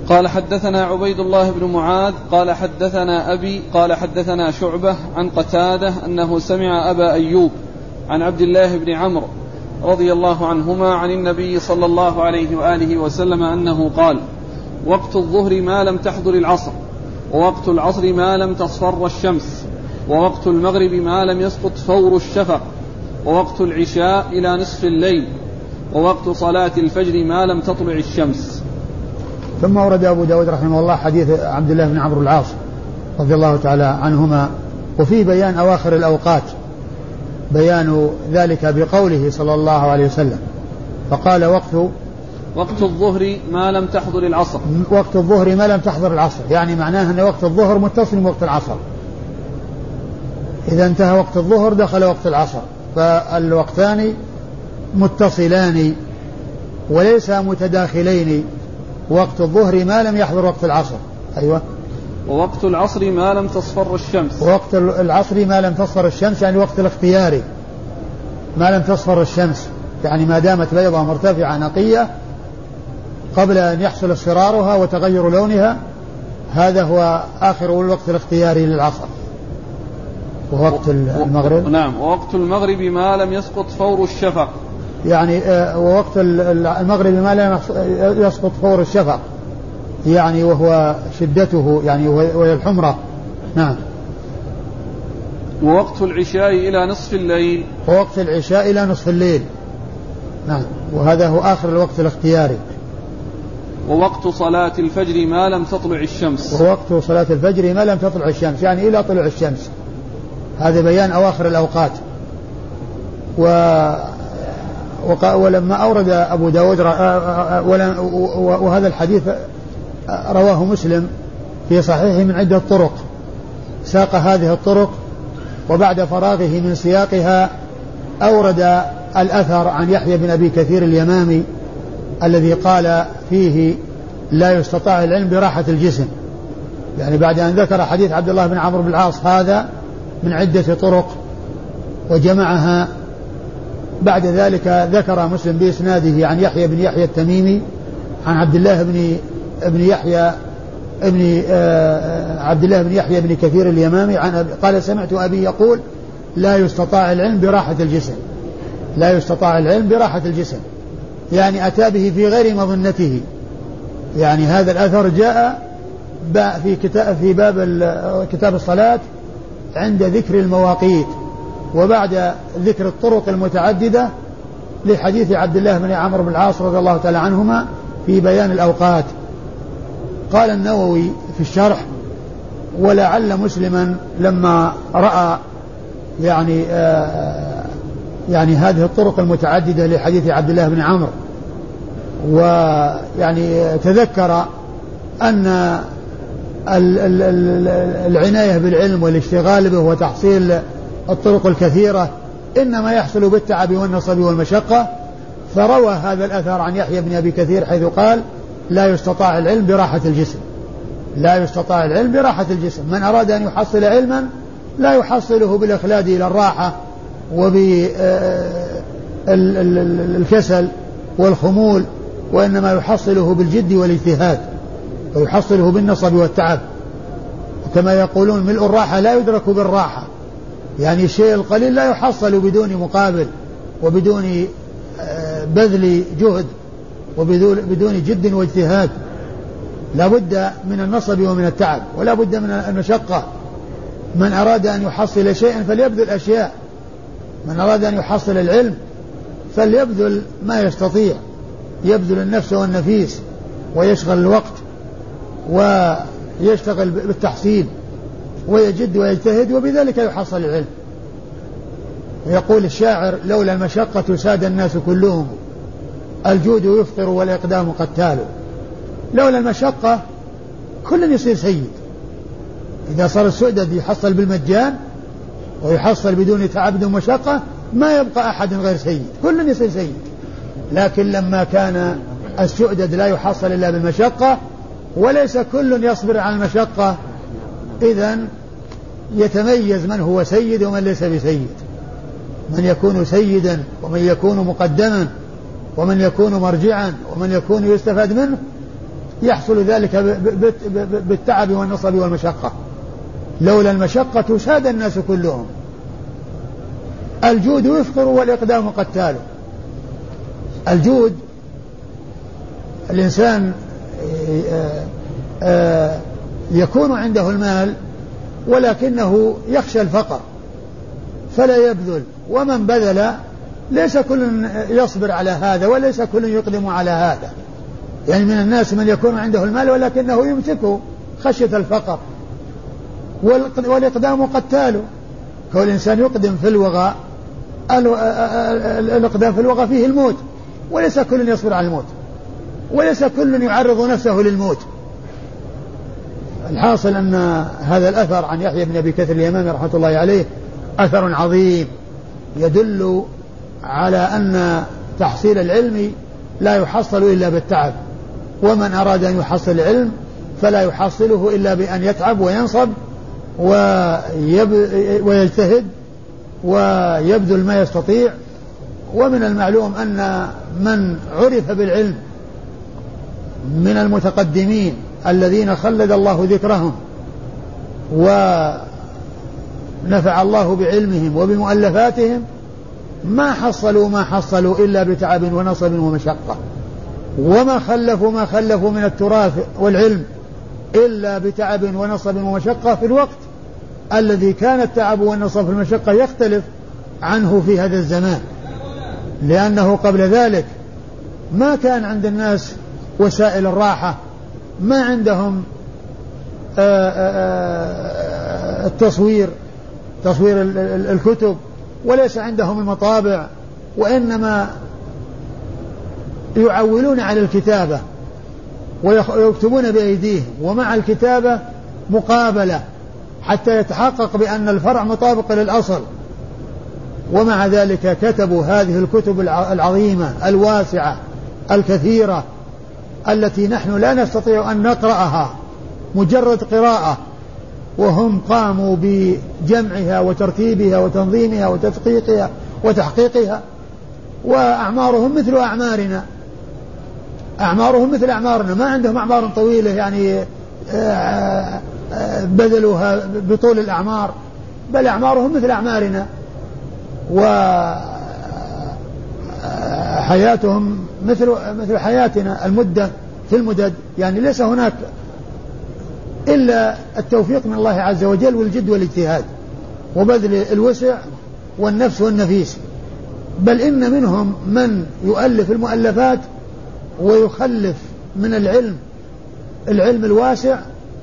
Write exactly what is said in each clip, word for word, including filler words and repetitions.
قال حدثنا عبيد الله بن معاذ قال حدثنا أبي قال حدثنا شعبة عن قتادة أنه سمع أبا أيوب عن عبد الله بن عمرو رضي الله عنهما عن النبي صلى الله عليه وآله وسلم أنه قال: وقت الظهر ما لم تحضر العصر، ووقت العصر ما لم تصفر الشمس، ووقت المغرب ما لم يسقط فور الشفق، ووقت العشاء إلى نصف الليل، ووقت صلاة الفجر ما لم تطلع الشمس. ثم ورد أبو داود رحمه الله حديث عبد الله بن عمرو العاص رضي الله تعالى عنهما، وفي بيان أواخر الأوقات، بيان ذلك بقوله صلى الله عليه وسلم فقال: وقت وقت الظهر ما لم تحضر العصر. وقت الظهر ما لم تحضر العصر، يعني معناه أن وقت الظهر متصل بوقت العصر، إذا انتهى وقت الظهر دخل وقت العصر، فالوقتان متصلان وليس متداخلين. وقت الظهر ما لم يحضر وقت العصر. أيوة. ووقت العصر ما لم تصفر الشمس. ووقت العصر ما لم تصفر الشمس، يعني وقت الاختياري ما لم تصفر الشمس، يعني ما دامت بيضاء مرتفعة نقية قبل أن يحصل اصفرارها وتغير لونها، هذا هو آخر الوقت الاختياري للعصر. ووقت المغرب نعم ووقت المغرب ما لم يسقط فور الشفق، يعني ووقت المغرب ما لم يسقط فور الشفق، يعني وهو شدته، يعني وهي الحمرة. نعم. ووقت العشاء إلى نصف الليل. ووقت العشاء إلى نصف الليل. نعم. وهذا هو آخر الوقت الاختياري. ووقت صلاة الفجر ما لم تطلع الشمس. ووقت صلاة الفجر ما لم تطلع الشمس، يعني إلى طلوع الشمس. هذا بيان أواخر الأوقات. و ولما أورد أبو داود وهذا الحديث رواه مسلم في صحيحه من عدة طرق، ساق هذه الطرق وبعد فراغه من سياقها أورد الأثر عن يحيى بن أبي كثير اليمامي الذي قال فيه: لا يستطاع العلم براحة الجسم، يعني بعد أن ذكر حديث عبد الله بن عمرو بن العاص هذا من عدة طرق وجمعها، بعد ذلك ذكر مسلم بإسناده عن يحيى بن يحيى التميمي عن عبد الله بن ابن يحيى ابن آه عبد الله بن يحيى بن كثير اليمامي عن قال: سمعت أبي يقول: لا يستطاع العلم براحة الجسم. لا يستطاع العلم براحة الجسم، يعني أتى به في غير مظنته. يعني هذا الأثر جاء في كتاب في باب كتاب الصلاة عند ذكر المواقيت، وبعد ذكر الطرق المتعددة لحديث عبد الله بن عمرو بن العاص رضي الله تعالى عنهما في بيان الأوقات. قال النووي في الشرح: ولعل مسلما لما رأى يعني آه يعني هذه الطرق المتعددة لحديث عبد الله بن عمرو، ويعني تذكر أن العناية بالعلم والاشتغال به وتحصيل الطرق الكثيرة إنما يحصل بالتعب والنصب والمشقة، فروى هذا الأثر عن يحيى بن أبي كثير حيث قال: لا يستطاع العلم براحة الجسم. لا يستطاع العلم براحة الجسم، من أراد أن يحصل علما لا يحصله بالإخلاد إلى الراحة وبالكسل والخمول، وإنما يحصله بالجد والاجتهاد، ويحصله بالنصب والتعب. وكما يقولون: ملء الراحة لا يدرك بالراحة، يعني الشيء القليل لا يحصل بدون مقابل وبدون بذل جهد وبدون جد واجتهاد. لا بد من النصب ومن التعب ولا بد من المشقة. من أراد أن يحصل شيئا فليبذل أشياء، من أراد أن يحصل العلم فليبذل ما يستطيع، يبذل النفس والنفيس ويشغل الوقت ويشتغل بالتحصيل ويجد ويجتهد، وبذلك يحصل العلم. يقول الشاعر: لولا المشقة ساد الناس كلهم، الجود يفطر والإقدام قتال. لولا المشقة كل يصير سيد. إذا صار السؤدد يحصل بالمجان ويحصل بدون تعب ومشقة ما يبقى أحد غير سيد، كل يصير سيد. لكن لما كان السؤدد لا يحصل إلا بالمشقة وليس كل يصبر على المشقة، إذن يتميز من هو سيد ومن ليس بسيد، من يكون سيدا ومن يكون مقدما ومن يكون مرجعا ومن يكون يستفاد منه. يحصل ذلك بالتعب والنصب والمشقة. لولا المشقة ساد الناس كلهم. الجود يفقر والإقدام قتال. الجود الإنسان يكون عنده المال ولكنه يخشى الفقر فلا يبذل، ومن بذل ليس كل يصبر على هذا وليس كل يقدم على هذا. يعني من الناس من يكون عنده المال ولكنه يمسكه خشية الفقر، والإقدام قتاله. كل الإنسان يقدم في الوغى، الإقدام في الوغى فيه الموت، وليس كل يصبر على الموت، وليس كل يعرض نفسه للموت. الحاصل أن هذا الأثر عن يحيى بن أبي كثير اليمامي رحمة الله عليه أثر عظيم يدل على أن تحصيل العلم لا يحصل إلا بالتعب، ومن أراد أن يحصل العلم فلا يحصله إلا بأن يتعب وينصب ويجتهد ويبذل ما يستطيع. ومن المعلوم أن من عرف بالعلم من المتقدمين الذين خلد الله ذكرهم ونفع الله بعلمهم وبمؤلفاتهم ما حصلوا ما حصلوا إلا بتعب ونصب ومشقة، وما خلفوا ما خلفوا من التراث والعلم إلا بتعب ونصب ومشقة في الوقت الذي كان التعب والنصب والمشقة يختلف عنه في هذا الزمان، لأنه قبل ذلك ما كان عند الناس وسائل الراحة، ما عندهم التصوير تصوير الكتب، وليس عندهم المطابع، وإنما يعولون على الكتابة ويكتبون بأيديهم، ومع الكتابة مقابلة حتى يتحقق بأن الفرع مطابق للأصل. ومع ذلك كتبوا هذه الكتب العظيمة الواسعة الكثيرة التي نحن لا نستطيع أن نقرأها مجرد قراءة، وهم قاموا بجمعها وترتيبها وتنظيمها وتدقيقها وتحقيقها، وأعمارهم مثل أعمارنا أعمارهم مثل أعمارنا ما عندهم أعمار طويلة يعني بذلوها بطول الأعمار، بل أعمارهم مثل أعمارنا، وحياتهم مثل مثل حياتنا. المدة في المدد يعني ليس هناك إلا التوفيق من الله عز وجل والجد والاجتهاد وبذل الوسع والنفس والنفيس. بل إن منهم من يؤلف المؤلفات ويخلف من العلم العلم الواسع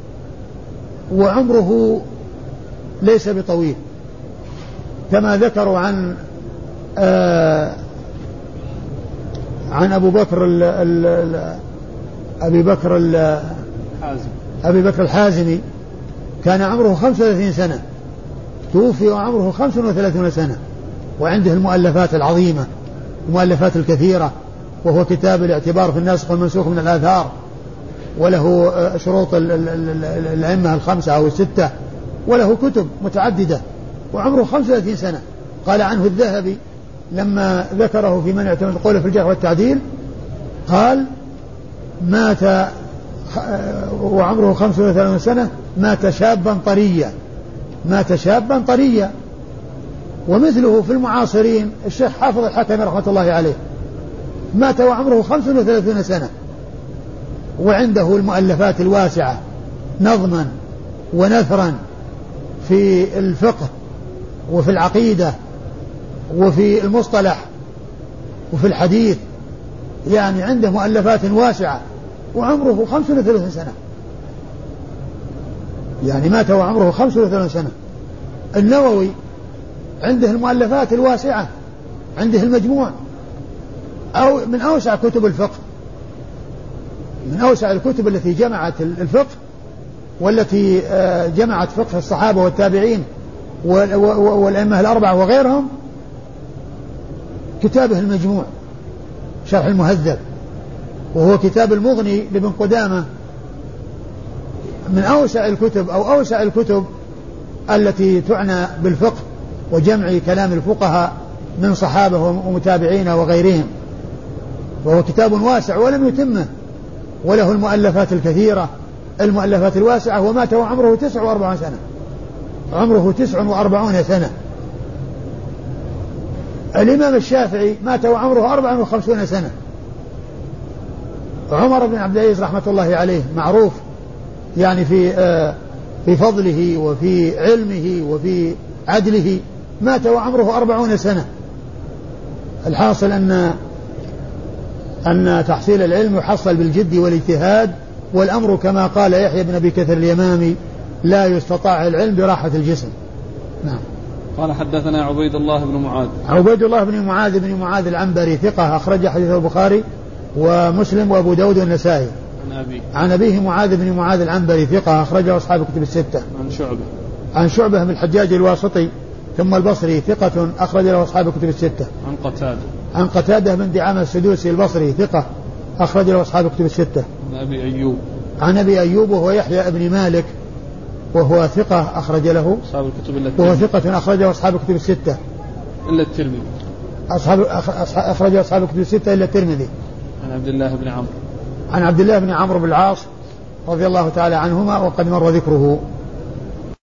وعمره ليس بطويل، كما ذكروا عن آه عن أبو بكر ال ال أبي بكر ال أبي بكر الحازمي كان عمره خمسة وثلاثين سنة، توفي وعمره خمسة وثلاثين سنة، وعنده المؤلفات العظيمة المؤلفات الكثيرة، وهو كتاب الاعتبار في الناسخ والمنسوخ من الآثار، وله شروط الأئمة الخمسة أو الستة، وله كتب متعددة، وعمره خمسة وثلاثين سنة. قال عنه الذهبي لما ذكره في من اعتمد قوله في الجرح والتعديل قال مات وعمره خمسة وثلاثين سنة، مات شابا طريا مات شابا طريا. ومثله في المعاصرين الشيخ حافظ الحكمي رحمة الله عليه مات وعمره خمسة وثلاثين سنة، وعنده المؤلفات الواسعة نظما ونثرا في الفقه وفي العقيدة وفي المصطلح وفي الحديث، يعني عنده مؤلفات واسعة وعمره خمسة وثلاثين سنة، يعني مات وعمره خمسة وثلاثين سنة. النووي عنده المؤلفات الواسعة، عنده المجموع أو من أوسع كتب الفقه، من أوسع الكتب التي جمعت الفقه والتي جمعت فقه الصحابة والتابعين والأئمة الأربعة وغيرهم، كتابه المجموع شرح المهذب، وهو كتاب المغني لابن قدامة، من أوسع الكتب أو أوسع الكتب التي تعنى بالفقه وجمع كلام الفقهاء من صحابة ومتابعين وغيرهم، وهو كتاب واسع ولم يتمه وله المؤلفات الكثيرة المؤلفات الواسعة، ومات وعمره تسع وأربعون سنة، عمره تسع وأربعون سنة. الإمام الشافعي مات وعمره أربع وخمسون سنة. عمر بن عبد العزيز رحمة الله عليه معروف يعني في آه في فضله وفي علمه وفي عدله، مات وعمره أربعون سنة. الحاصل أن أن تحصيل العلم يحصل بالجد والاجتهاد، والأمر كما قال يحيى بن أبي كثير اليمامي لا يستطاع العلم براحة الجسم. نعم. قال حدثنا عبيد الله بن معاذ. عبيد الله بن معاذ بن معاذ العنبري ثقة أخرج حديثه البخاري ومسلم وأبو داود والنسائي. عن أبيه عن أبيه معاذ بن معاذ العنبري ثقة أخرجه أصحاب الكتب الستة. عن شعبة عن شعبة بن الحجاج الواسطي ثم البصري ثقة أخرج له أصحاب الكتب الستة. عن قتادة عن قتادة بن دعامة السدوسي البصري ثقة أخرج له أصحاب الكتب الستة. عن أبي أيوب. عن أبي أيوب وهو يحيى بن مالك وهو ثقة أخرج له أصحاب الكتب التي وهو ثقة أخرجه أصحاب الكتب الستة إلا الترمذي. أصحاب أخرج أصحاب الكتب الستة إلا الترمذي. عن عبد الله بن عمرو. عن عبد الله بن عمرو بن العاص رضي الله تعالى عنهما وقد مر ذكره.